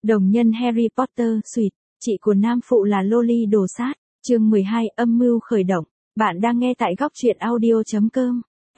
Đồng nhân Harry Potter, Sweet, chị của nam phụ là Loli đồ sát, chương 12 âm mưu khởi động. Bạn đang nghe tại góc truyện audio.com.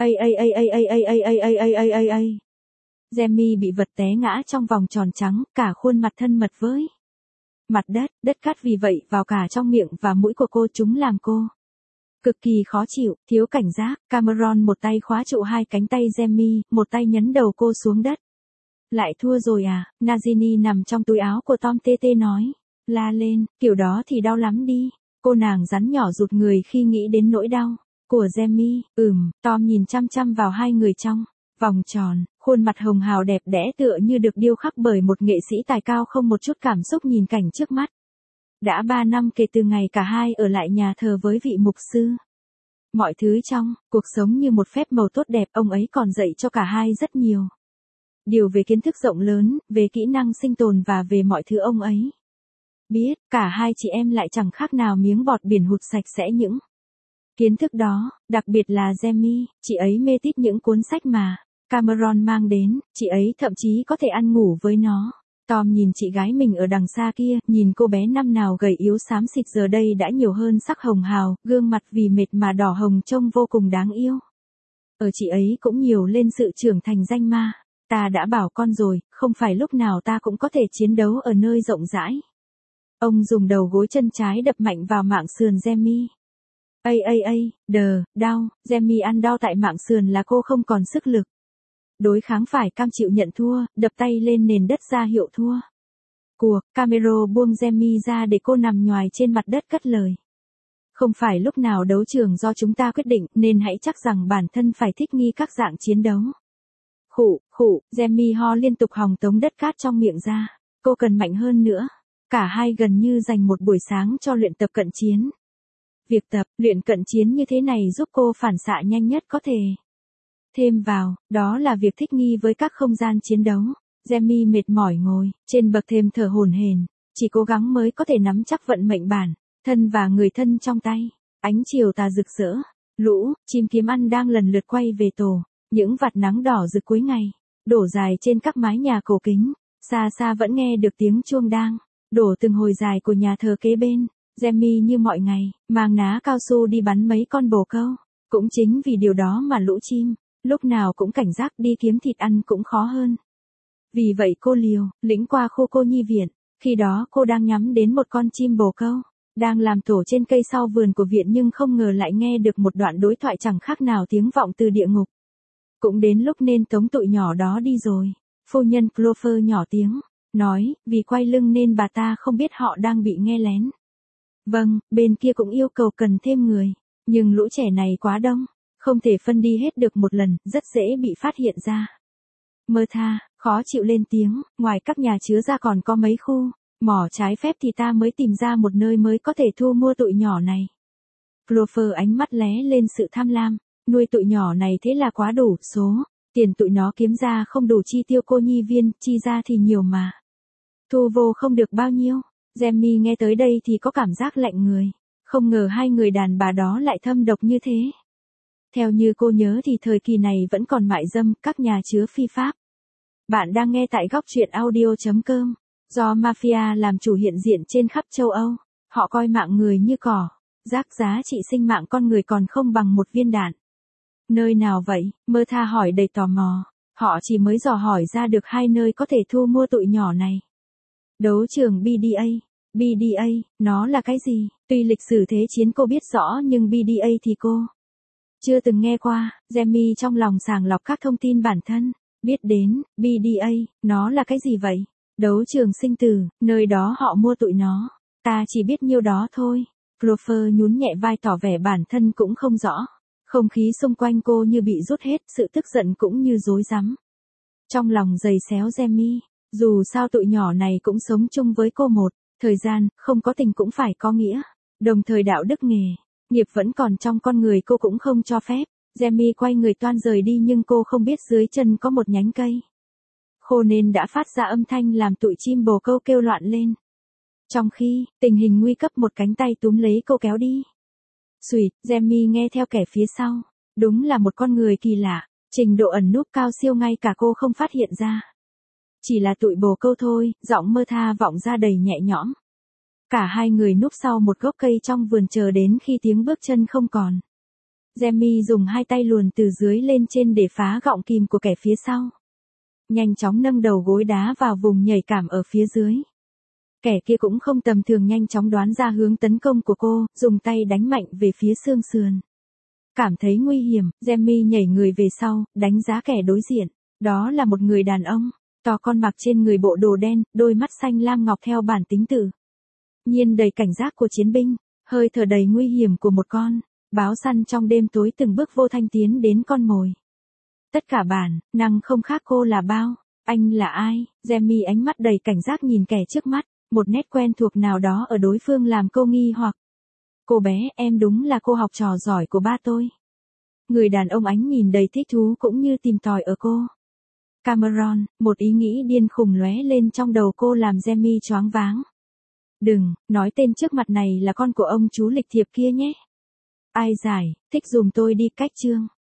Jamie bị vật té ngã trong vòng tròn trắng, cả khuôn mặt thân mật với mặt đất cát, vì vậy vào cả trong miệng và mũi của cô, chúng làm cô cực kỳ khó chịu, thiếu cảnh giác. Cameron một tay khóa trụ hai cánh tay Jamie, một tay nhấn đầu cô xuống đất. Lại thua rồi à? Nagini nằm trong túi áo của Tom tê nói. La lên, kiểu đó thì đau lắm đi. Cô nàng rắn nhỏ rụt người khi nghĩ đến nỗi đau của Jamie. Tom nhìn chăm chăm vào hai người trong vòng tròn, khuôn mặt hồng hào đẹp đẽ tựa như được điêu khắc bởi một nghệ sĩ tài cao, không một chút cảm xúc nhìn cảnh trước mắt. Đã 3 năm kể từ ngày cả hai ở lại nhà thờ với vị mục sư. Mọi thứ trong cuộc sống như một phép màu tốt đẹp, ông ấy còn dạy cho cả hai rất nhiều điều về kiến thức rộng lớn, về kỹ năng sinh tồn và về mọi thứ ông ấy biết. Cả hai chị em lại chẳng khác nào miếng bọt biển hụt sạch sẽ những kiến thức đó, đặc biệt là Jamie, chị ấy mê tít những cuốn sách mà Cameron mang đến, chị ấy thậm chí có thể ăn ngủ với nó. Tom nhìn chị gái mình ở đằng xa kia, nhìn cô bé năm nào gầy yếu xám xịt giờ đây đã nhiều hơn sắc hồng hào, gương mặt vì mệt mà đỏ hồng trông vô cùng đáng yêu. Ở chị ấy cũng nhiều lên sự trưởng thành danh ma. Ta đã bảo con rồi, không phải lúc nào ta cũng có thể chiến đấu ở nơi rộng rãi. Ông dùng đầu gối chân trái đập mạnh vào mảng sườn Jamie. Đau. Jamie ăn đau tại mảng sườn là cô không còn sức lực đối kháng, phải cam chịu nhận thua, đập tay lên nền đất ra hiệu thua cuộc. Camero buông Jamie ra để cô nằm nhoài trên mặt đất, cất lời. Không phải lúc nào đấu trường do chúng ta quyết định, nên hãy chắc rằng bản thân phải thích nghi các dạng chiến đấu. Khụ, Jamie ho liên tục, hòng tống đất cát trong miệng ra. Cô cần mạnh hơn nữa. Cả hai gần như dành một buổi sáng cho luyện tập cận chiến. Việc tập, luyện cận chiến như thế này giúp cô phản xạ nhanh nhất có thể. Thêm vào, đó là việc thích nghi với các không gian chiến đấu. Jamie mệt mỏi ngồi trên bậc thềm thở hổn hển, chỉ cố gắng mới có thể nắm chắc vận mệnh bản thân và người thân trong tay. Ánh chiều tà rực rỡ, lũ chim kiếm ăn đang lần lượt quay về tổ. Những vạt nắng đỏ rực cuối ngày đổ dài trên các mái nhà cổ kính. Xa xa vẫn nghe được tiếng chuông đang đổ từng hồi dài của nhà thờ kế bên. Jamie như mọi ngày mang ná cao su đi bắn mấy con bồ câu. Cũng chính vì điều đó mà lũ chim lúc nào cũng cảnh giác, đi kiếm thịt ăn cũng khó hơn. Vì vậy cô liều lĩnh qua khu cô nhi viện. Khi đó cô đang nhắm đến một con chim bồ câu đang làm tổ trên cây sau vườn của viện, nhưng không ngờ lại nghe được một đoạn đối thoại chẳng khác nào tiếng vọng từ địa ngục. Cũng đến lúc nên tống tụi nhỏ đó đi rồi. Phu nhân Clover nhỏ tiếng nói, vì quay lưng nên bà ta không biết họ đang bị nghe lén. Vâng, bên kia cũng yêu cầu cần thêm người, nhưng lũ trẻ này quá đông, không thể phân đi hết được một lần, rất dễ bị phát hiện ra. Martha khó chịu lên tiếng, ngoài các nhà chứa ra còn có mấy khu mỏ trái phép thì ta mới tìm ra một nơi mới có thể thu mua tụi nhỏ này. Clover ánh mắt lé lên sự tham lam. Nuôi tụi nhỏ này thế là quá đủ, số tiền tụi nó kiếm ra không đủ chi tiêu cô nhi viên, chi ra thì nhiều mà thu vô không được bao nhiêu. Jamie nghe tới đây thì có cảm giác lạnh người, không ngờ hai người đàn bà đó lại thâm độc như thế. Theo như cô nhớ thì thời kỳ này vẫn còn mại dâm, các nhà chứa phi pháp. Bạn đang nghe tại góc truyện audio.com. Do mafia làm chủ hiện diện trên khắp châu Âu, họ coi mạng người như cỏ, rác, giá trị sinh mạng con người còn không bằng một viên đạn. Nơi nào vậy? Martha hỏi đầy tò mò. Họ chỉ mới dò hỏi ra được hai nơi có thể thu mua tụi nhỏ này. Đấu trường BDA. BDA, nó là cái gì? Tuy lịch sử thế chiến cô biết rõ, nhưng BDA thì cô chưa từng nghe qua. Jamie trong lòng sàng lọc các thông tin bản thân biết đến. BDA, nó là cái gì vậy? Đấu trường sinh tử, nơi đó họ mua tụi nó. Ta chỉ biết nhiêu đó thôi. Clover nhún nhẹ vai tỏ vẻ bản thân cũng không rõ. Không khí xung quanh cô như bị rút hết, sự tức giận cũng như rối rắm trong lòng giày xéo Jamie. Dù sao tụi nhỏ này cũng sống chung với cô một thời gian, không có tình cũng phải có nghĩa. Đồng thời đạo đức nghề nghiệp vẫn còn trong con người cô cũng không cho phép. Jamie quay người toan rời đi, nhưng cô không biết dưới chân có một nhánh cây khô nên đã phát ra âm thanh làm tụi chim bồ câu kêu loạn lên. Trong khi tình hình nguy cấp, một cánh tay túm lấy cô kéo đi. Sweet, Jamie nghe theo kẻ phía sau. Đúng là một con người kỳ lạ, trình độ ẩn núp cao siêu ngay cả cô không phát hiện ra. Chỉ là tụi bồ câu thôi, giọng mơ tha vọng ra đầy nhẹ nhõm. Cả hai người núp sau một gốc cây trong vườn chờ đến khi tiếng bước chân không còn. Jamie dùng hai tay luồn từ dưới lên trên để phá gọng kìm của kẻ phía sau. Nhanh chóng nâng đầu gối đá vào vùng nhạy cảm ở phía dưới. Kẻ kia cũng không tầm thường, nhanh chóng đoán ra hướng tấn công của cô, dùng tay đánh mạnh về phía xương sườn. Cảm thấy nguy hiểm, Jamie nhảy người về sau, đánh giá kẻ đối diện. Đó là một người đàn ông, to con, mặc trên người bộ đồ đen, đôi mắt xanh lam ngọc theo bản tính tự nhiên đầy cảnh giác của chiến binh, hơi thở đầy nguy hiểm của một con báo săn trong đêm tối từng bước vô thanh tiến đến con mồi. Tất cả bản năng không khác cô là bao. Anh là ai? Jamie ánh mắt đầy cảnh giác nhìn kẻ trước mắt, một nét quen thuộc nào đó ở đối phương làm cô nghi hoặc. Cô bé, em đúng là cô học trò giỏi của ba tôi. Người đàn ông ánh nhìn đầy thích thú cũng như tìm tòi ở cô. Cameron, một ý nghĩ điên khùng lóe lên trong đầu cô làm Jamie choáng váng. Đừng, nói tên trước mặt này là con của ông chú lịch thiệp kia nhé. Ai giải, thích dùm tôi đi cách chương.